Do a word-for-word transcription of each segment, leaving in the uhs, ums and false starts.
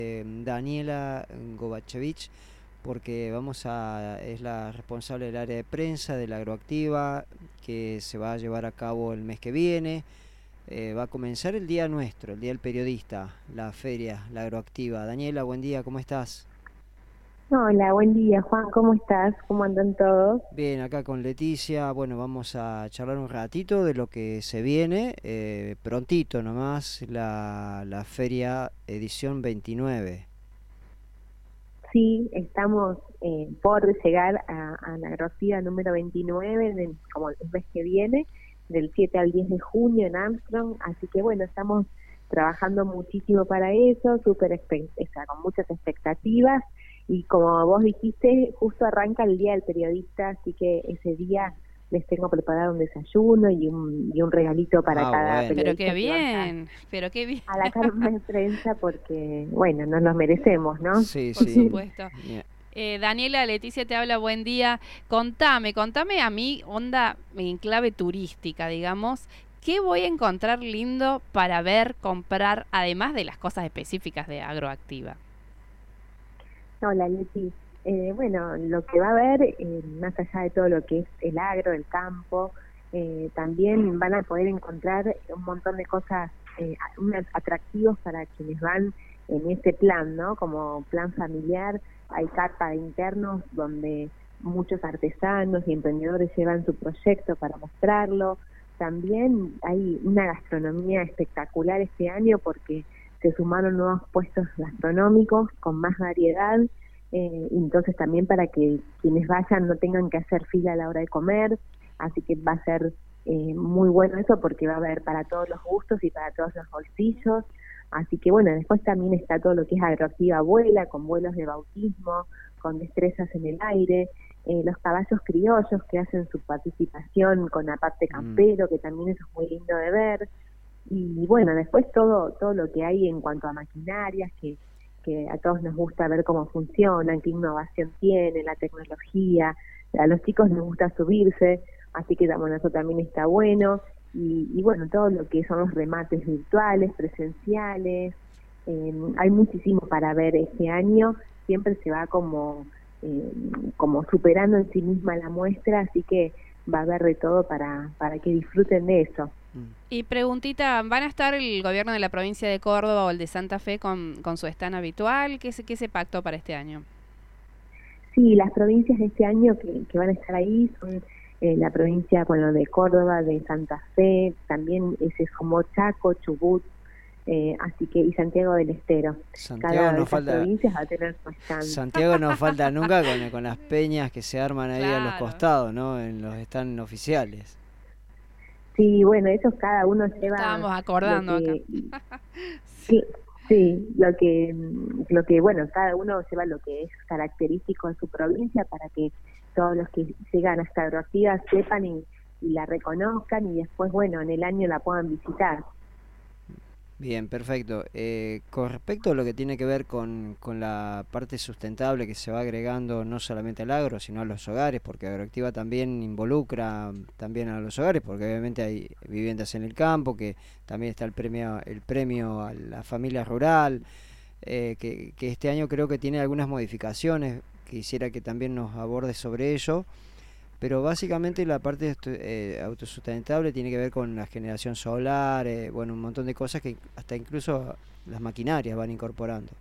eh, Daniela Gobachevich, porque vamos a, es la responsable del área de prensa de la Agroactiva, que se va a llevar a cabo el mes que viene. Eh, va a comenzar el día nuestro, el día del periodista, la feria, la Agroactiva. Daniela, buen día, ¿cómo estás? Hola, buen día, Juan, ¿cómo estás? ¿Cómo andan todos? Bien, acá con Leticia, bueno, vamos a charlar un ratito de lo que se viene, eh, prontito nomás, la, la feria edición veintinueve. Sí, estamos eh, por llegar a, a la Agroactiva número veintinueve, de- como el mes que viene, del siete al diez de junio en Armstrong, así que bueno, estamos trabajando muchísimo para eso, súper espe- o sea, con muchas expectativas, y como vos dijiste, justo arranca el Día del Periodista, así que ese día les tengo preparado un desayuno y un, y un regalito para Ah, cada bueno. Pero qué periodista que vaya bien, pero qué bien, a la carne de prensa porque, bueno, nos los merecemos, ¿no? Sí, por sí. supuesto. Bien. Eh, Daniela, Leticia te habla, buen día. Contame, contame a mí, onda en clave turística, digamos, ¿qué voy a encontrar lindo para ver, comprar, además de las cosas específicas de Agroactiva? Hola, Leti. Eh, bueno, lo que va a haber, eh, más allá de todo lo que es el agro, el campo, eh, también van a poder encontrar un montón de cosas, eh, a- un- atractivos para quienes van en este plan, ¿no? Como plan familiar, hay carpa de internos donde muchos artesanos y emprendedores llevan su proyecto para mostrarlo. También hay una gastronomía espectacular este año porque se sumaron nuevos puestos gastronómicos con más variedad, eh, entonces también para que quienes vayan no tengan que hacer fila a la hora de comer, así que va a ser eh, muy bueno eso porque va a haber para todos los gustos y para todos los bolsillos, así que bueno, después también está todo lo que es Agroactiva Vuela, con vuelos de bautismo, con destrezas en el aire, eh, los caballos criollos que hacen su participación con aparte Mm. campero, que también eso es muy lindo de ver, y bueno, después todo todo lo que hay en cuanto a maquinarias, que, que a todos nos gusta ver cómo funcionan, qué innovación tiene, la tecnología, a los chicos les gusta subirse, así que bueno, eso también está bueno, y, y bueno, todo lo que son los remates virtuales, presenciales, eh, hay muchísimo para ver este año, siempre se va como, eh, como superando en sí misma la muestra, así que va a haber de todo para, para que disfruten de eso. Mm. Y preguntita, ¿van a estar el gobierno de la provincia de Córdoba o el de Santa Fe con, con su stand habitual? ¿Qué se, qué se pactó para este año? Sí, las provincias de este año que, que van a estar ahí son eh, la provincia, bueno, de Córdoba, de Santa Fe, también se sumó Chaco, Chubut, eh, así que, y Santiago del Estero. Santiago Cada de nos esas falta, provincias va a tener su stand. Santiago nos falta nunca con, con las peñas que se arman ahí a los Claro, costados, ¿no? En los stands oficiales. Sí, bueno, ellos cada uno lo lleva estábamos lo acordando acá. que, Sí. sí, sí, lo que, lo que, bueno, cada uno lleva lo que es característico de su provincia para que todos los que llegan a esta agroactiva sepan y, y la reconozcan y después, bueno, en el año la puedan visitar. Bien, perfecto. Eh, con respecto a lo que tiene que ver con, con la parte sustentable que se va agregando no solamente al agro, sino a los hogares, porque Agroactiva también involucra mm, también a los hogares, porque obviamente hay viviendas en el campo, que también está el premio, el premio a la familia rural, eh, que, que este año creo que tiene algunas modificaciones. Quisiera que también nos aborde sobre ello. Pero básicamente la parte eh, autosustentable tiene que ver con la generación solar, eh, bueno, un montón de cosas que hasta incluso las maquinarias van incorporando.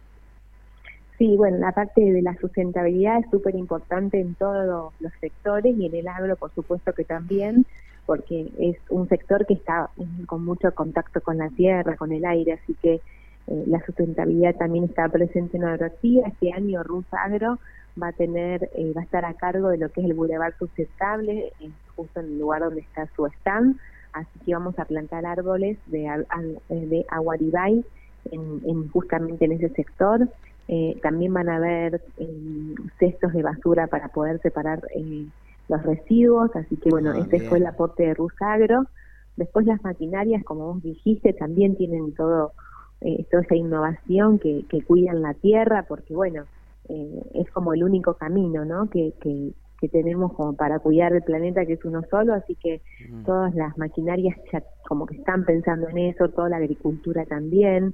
Sí, bueno, la parte de la sustentabilidad es súper importante en todos los sectores y en el agro, por supuesto que también, porque es un sector que está con mucho contacto con la tierra, con el aire, así que eh, la sustentabilidad también está presente en Agroactiva. Este año Rus Agro va a tener, eh, va a estar a cargo de lo que es el Boulevard Sustentable, eh, justo en el lugar donde está su stand, así que vamos a plantar árboles de, de Aguaribay en, en justamente en ese sector. Eh, también van a haber eh, cestos de basura para poder separar eh, los residuos, así que bueno, Ah, ese fue el bien. aporte de Rusagro. Después las maquinarias, como vos dijiste, también tienen todo eh, toda esa innovación que, que cuidan la tierra, porque bueno, eh, es como el único camino, ¿no? Que, que, que tenemos como para cuidar el planeta, que es uno solo, así que Mm. todas las maquinarias ya como que están pensando en eso, toda la agricultura también.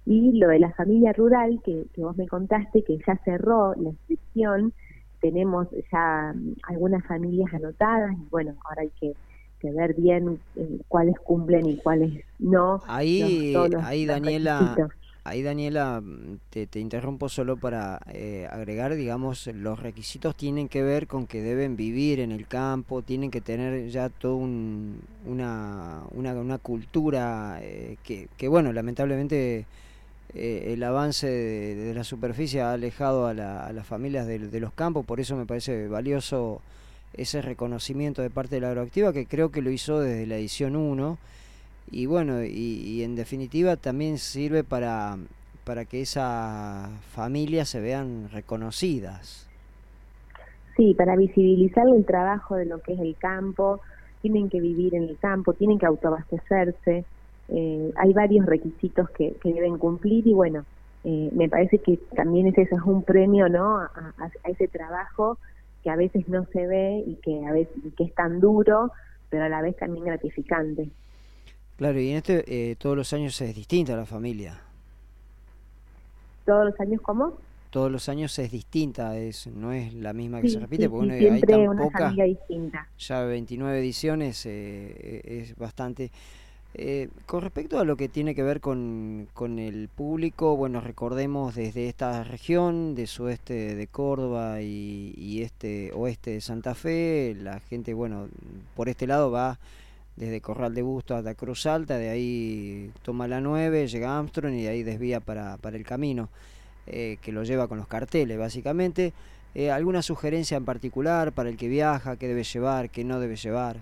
Y lo de la familia rural, que, que vos me contaste, que ya cerró la inscripción, tenemos ya algunas familias anotadas, y bueno, ahora hay que, que ver bien eh, cuáles cumplen y cuáles no, los, Ahí, todos los, ahí los Daniela, requisitos. ahí Daniela, mm, te, te interrumpo solo para eh, agregar, digamos, los requisitos tienen que ver con que deben vivir en el campo, tienen que tener ya toda un, una, una, una cultura eh, que, que, bueno, lamentablemente eh, el avance de, de la superficie ha alejado a, la, a las familias de, de los campos, por eso me parece valioso ese reconocimiento de parte de la agroactiva, que creo que lo hizo desde la edición uno. Y bueno, y, y en definitiva también sirve para, para que esas familias se vean reconocidas. Sí, para visibilizar el trabajo de lo que es el campo, tienen que vivir en el campo, tienen que autoabastecerse, eh, hay varios requisitos que, que deben cumplir y bueno, eh, me parece que también es eso, es un premio, ¿no?, a, a, a ese trabajo que a veces no se ve y que a veces y que es tan duro, pero a la vez también gratificante. Claro, y en este eh, todos los años es distinta la familia. ¿Todos los años cómo? Todos los años es distinta, es no es la misma que se Sí, repite, sí, porque sí, bueno, hay tan siempre una pocas, familia distinta. ya veintinueve ediciones, eh, es bastante. Eh, con respecto a lo que tiene que ver con, con el público, bueno, recordemos desde esta región, de sudeste de Córdoba y, y este oeste de Santa Fe, la gente, bueno, por este lado va desde Corral de Bustos hasta Cruz Alta, de ahí toma la nueve, llega a Armstrong y de ahí desvía para, para el camino, eh, que lo lleva con los carteles, básicamente. Eh, ¿Alguna sugerencia en particular para el que viaja, qué debe llevar, qué no debe llevar?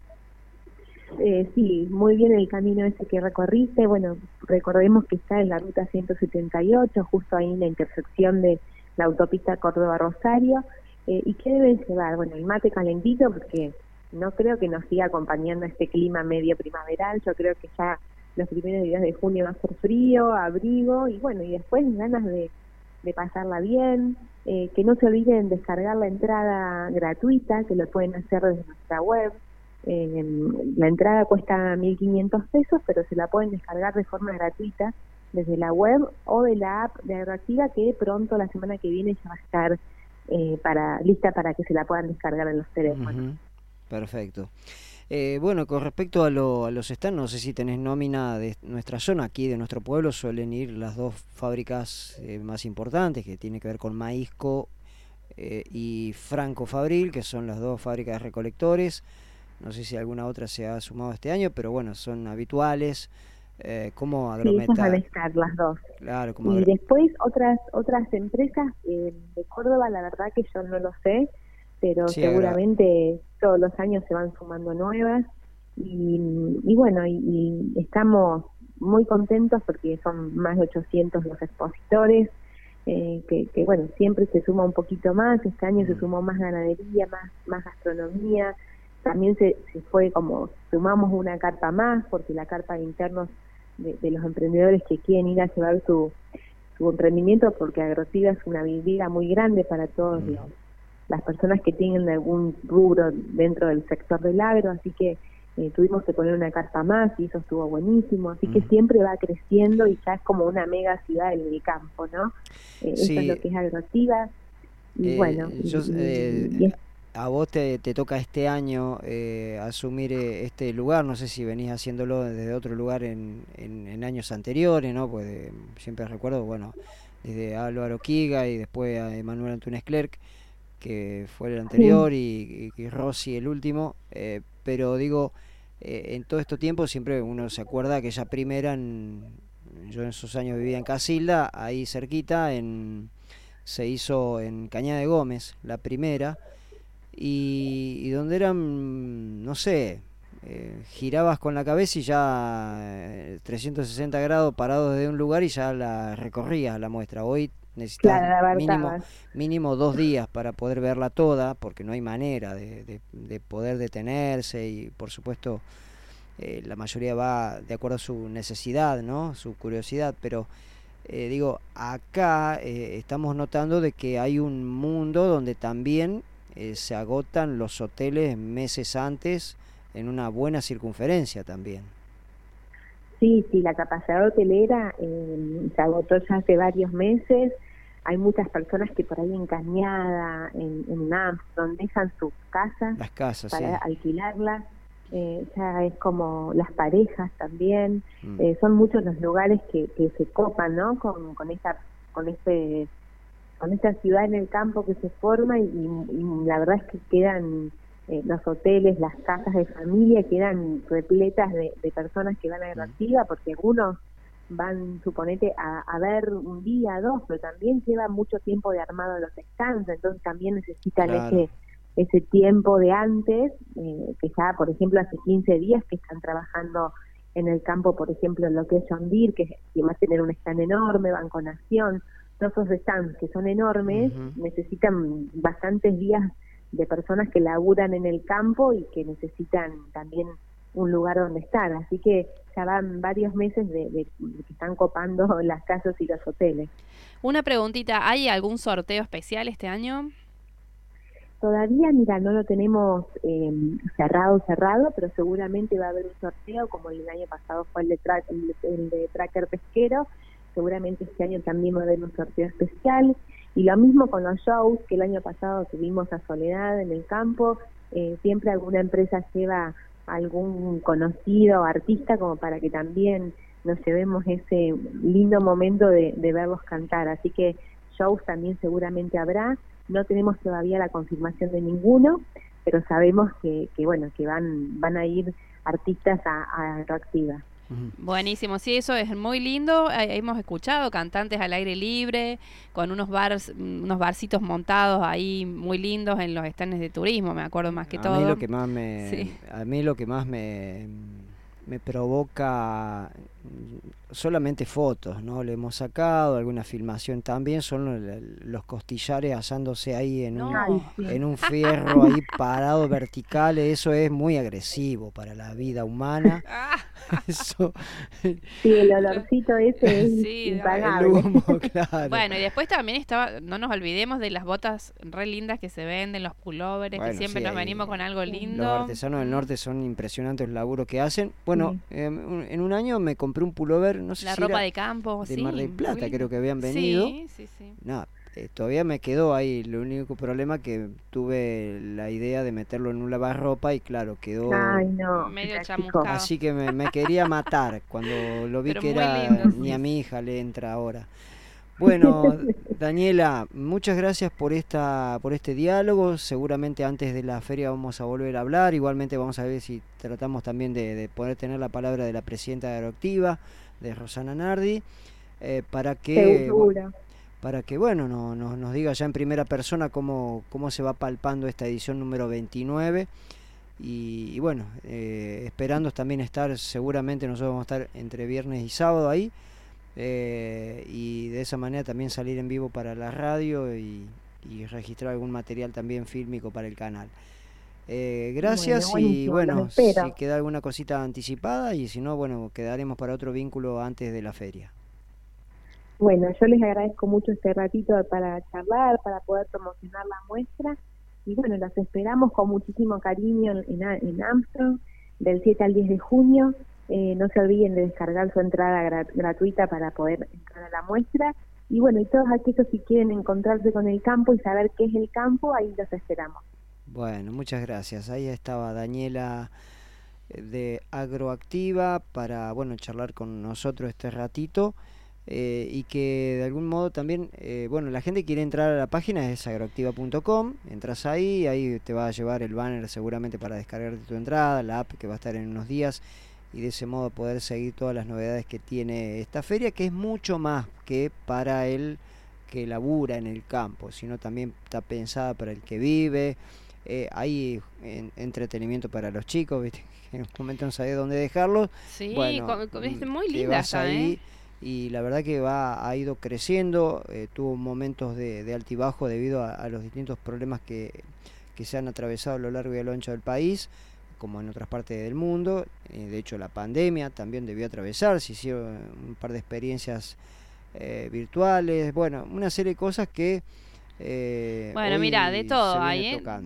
Eh, sí, muy bien el camino ese que recorriste. Bueno, recordemos que está en la ruta ciento setenta y ocho, justo ahí en la intersección de la autopista Córdoba-Rosario. Eh, ¿Y qué deben llevar? Bueno, el mate calentito, porque no creo que nos siga acompañando este clima medio primaveral. Yo creo que ya los primeros días de junio va a ser frío, abrigo, y bueno, y después ganas de, de pasarla bien. Eh, que no se olviden descargar la entrada gratuita, que lo pueden hacer desde nuestra web. Eh, la entrada cuesta mil quinientos pesos, pero se la pueden descargar de forma gratuita desde la web o de la app de Agroactiva, que pronto, la semana que viene, ya va a estar eh, para lista para que se la puedan descargar en los teléfonos. Uh-huh. Perfecto. Eh, bueno, con respecto a, lo, a los stands, no sé si tenés nómina de nuestra zona, aquí de nuestro pueblo suelen ir las dos fábricas eh, más importantes, que tienen que ver con Maízco eh, y Franco Fabril, que son las dos fábricas de recolectores. No sé si alguna otra se ha sumado este año, pero bueno, son habituales. Eh, como Agrometa. Sí, esas van a estar las dos. Claro, como y agro... después otras otras empresas eh, de Córdoba, la verdad que yo no lo sé, pero sí, seguramente agra... todos los años se van sumando nuevas. Y, y bueno, y, y estamos muy contentos porque son más de ochocientos los expositores, eh, que, que bueno, siempre se suma un poquito más. Este año mm. se sumó más ganadería, más, más gastronomía. También se, se fue como, sumamos una carpa más, porque la carpa de internos de, de los emprendedores que quieren ir a llevar su, su emprendimiento, porque Agroactiva es una vidriera muy grande para todos los, las personas que tienen algún rubro dentro del sector del agro, así que eh, tuvimos que poner una carpa más y eso estuvo buenísimo, así que siempre va creciendo y ya es como una mega ciudad en el campo, ¿no? Eh, sí. Eso es lo que es Agroactiva. Y eh, bueno, yo, y, eh... y es, a vos te, te toca este año eh, asumir eh, este lugar, no sé si venís haciéndolo desde otro lugar en, en, en años anteriores, ¿no? Pues de, siempre recuerdo, bueno, desde Álvaro Quiga y después a Emanuel Antunes Clerc, que fue el anterior, sí. y, y, y Rossi el último, eh, pero digo, eh, en todo este tiempo siempre uno se acuerda que esa primera, en, yo en esos años vivía en Casilda, ahí cerquita, en, se hizo en Cañada de Gómez, la primera, Y, y donde eran, no sé, eh, girabas con la cabeza y ya eh, trescientos sesenta grados parados desde un lugar y ya la recorrías la muestra. Hoy necesitas claro, mínimo, mínimo dos días para poder verla toda, porque no hay manera de, de, de poder detenerse y por supuesto eh, la mayoría va de acuerdo a su necesidad, ¿no? Su curiosidad, pero eh, digo, acá eh, estamos notando de que hay un mundo donde también Eh, se agotan los hoteles meses antes en una buena circunferencia también. Sí, sí, la capacidad hotelera eh, se agotó ya hace varios meses. Hay muchas personas que por ahí en Cañada, en, en Armstrong, dejan sus casas Las casas, para sí. alquilarlas. Eh, ya es como las parejas también. Mm. Eh, son muchos los lugares que, que se copan, ¿no? Con, con esta, con este, con esta ciudad en el campo que se forma y, y la verdad es que quedan eh, los hoteles, las casas de familia quedan repletas de, de personas que van a Agroactiva, porque algunos van, suponete, a, a ver un día, dos, pero también lleva mucho tiempo de armado de los stands, entonces también necesitan Claro. ese ese tiempo de antes, eh, que ya, por ejemplo, hace quince días que están trabajando en el campo, por ejemplo, en lo que es John Deere, que, que va a tener un stand enorme, Banco Nación, todos esos stands que son enormes, Uh-huh. necesitan bastantes días de personas que laburan en el campo y que necesitan también un lugar donde estar, así que ya van varios meses de, de, de que están copando las casas y los hoteles. Una preguntita, ¿hay algún sorteo especial este año? Todavía, mira, no lo tenemos eh, cerrado, cerrado, pero seguramente va a haber un sorteo, como el año pasado fue el de, tra el, de, el de Tracker Pesquero, seguramente este año también va a haber un sorteo especial, y lo mismo con los shows, que el año pasado tuvimos a Soledad en el campo, eh, siempre alguna empresa lleva a algún conocido artista como para que también nos llevemos ese lindo momento de, de verlos cantar, así que shows también seguramente habrá. No tenemos todavía la confirmación de ninguno, pero sabemos que, que bueno, que van van a ir artistas a, a Agroactiva. Uh-huh. Buenísimo, sí, eso es muy lindo. Eh, hemos escuchado cantantes al aire libre, con unos bars, unos barcitos montados ahí muy lindos en los stands de turismo, me acuerdo más que a todo. A mí lo que más me, sí. a mí lo que más me, me provoca solamente fotos, ¿no? Le hemos sacado alguna filmación también, son los, los costillares asándose ahí en, no. un, Ay, sí. en un fierro ahí parado vertical, eso es muy agresivo para la vida humana. Eso. Sí, el olorcito ese es sí, impagable. El humo, claro. Bueno, y después también estaba, no nos olvidemos de las botas re lindas que se venden, los pulóveres, bueno, que siempre sí, nos venimos con algo lindo. Los artesanos del norte son impresionantes los laburos que hacen. Bueno, sí. eh, en un año me compré un pullover, no sé la si ropa era de campo, de sí, Mar del Plata, creo que habían venido. Sí, sí, sí. No, eh, todavía me quedó ahí. El único problema que tuve la idea de meterlo en un lavarropa y claro, quedó Ay, no, medio chamuscado. Así que me, me quería matar cuando lo vi. Pero que era lindo, ni sí. A mi hija le entra ahora. Bueno, Daniela, muchas gracias por esta por este diálogo. Seguramente antes de la feria vamos a volver a hablar. Igualmente vamos a ver si tratamos también de, de poder tener la palabra de la presidenta de Agroactiva, de Rosana Nardi, eh, para que Seguro. para que bueno no, no, nos diga ya en primera persona cómo, cómo se va palpando esta edición número veintinueve. Y, y bueno, eh, esperando también estar, seguramente nosotros vamos a estar entre viernes y sábado ahí. Eh, y de esa manera también salir en vivo para la radio y, y registrar algún material también fílmico para el canal. Eh, gracias bueno, y bueno, si queda alguna cosita anticipada y si no, bueno, quedaremos para otro vínculo antes de la feria. Bueno, yo les agradezco mucho este ratito para charlar, para poder promocionar la muestra y bueno, los esperamos con muchísimo cariño en, en Armstrong del siete al diez de junio. Eh, no se olviden de descargar su entrada grat gratuita para poder entrar a la muestra y bueno, y todos aquellos que quieren encontrarse con el campo y saber qué es el campo, ahí los esperamos. Bueno, muchas gracias. Ahí estaba Daniela de Agroactiva para bueno charlar con nosotros este ratito eh, y que de algún modo también, eh, bueno, la gente quiere entrar a la página es agroactiva punto com, entras ahí, ahí te va a llevar el banner seguramente para descargarte tu entrada, la app que va a estar en unos días y de ese modo poder seguir todas las novedades que tiene esta feria, que es mucho más que para el que labura en el campo, sino también está pensada para el que vive. Eh, hay en, entretenimiento para los chicos, ¿viste? En un momento no sabés dónde dejarlos. Sí, bueno, con, con, es muy linda esa, ahí, ¿eh? Y la verdad que va ha ido creciendo, eh, tuvo momentos de, de altibajo debido a, a los distintos problemas que, que se han atravesado a lo largo y a lo ancho del país, como en otras partes del mundo. Eh, de hecho, la pandemia también debió atravesar, se hicieron un par de experiencias eh, virtuales, bueno, una serie de cosas que... Eh, bueno, mira, de todo ahí, ¿eh?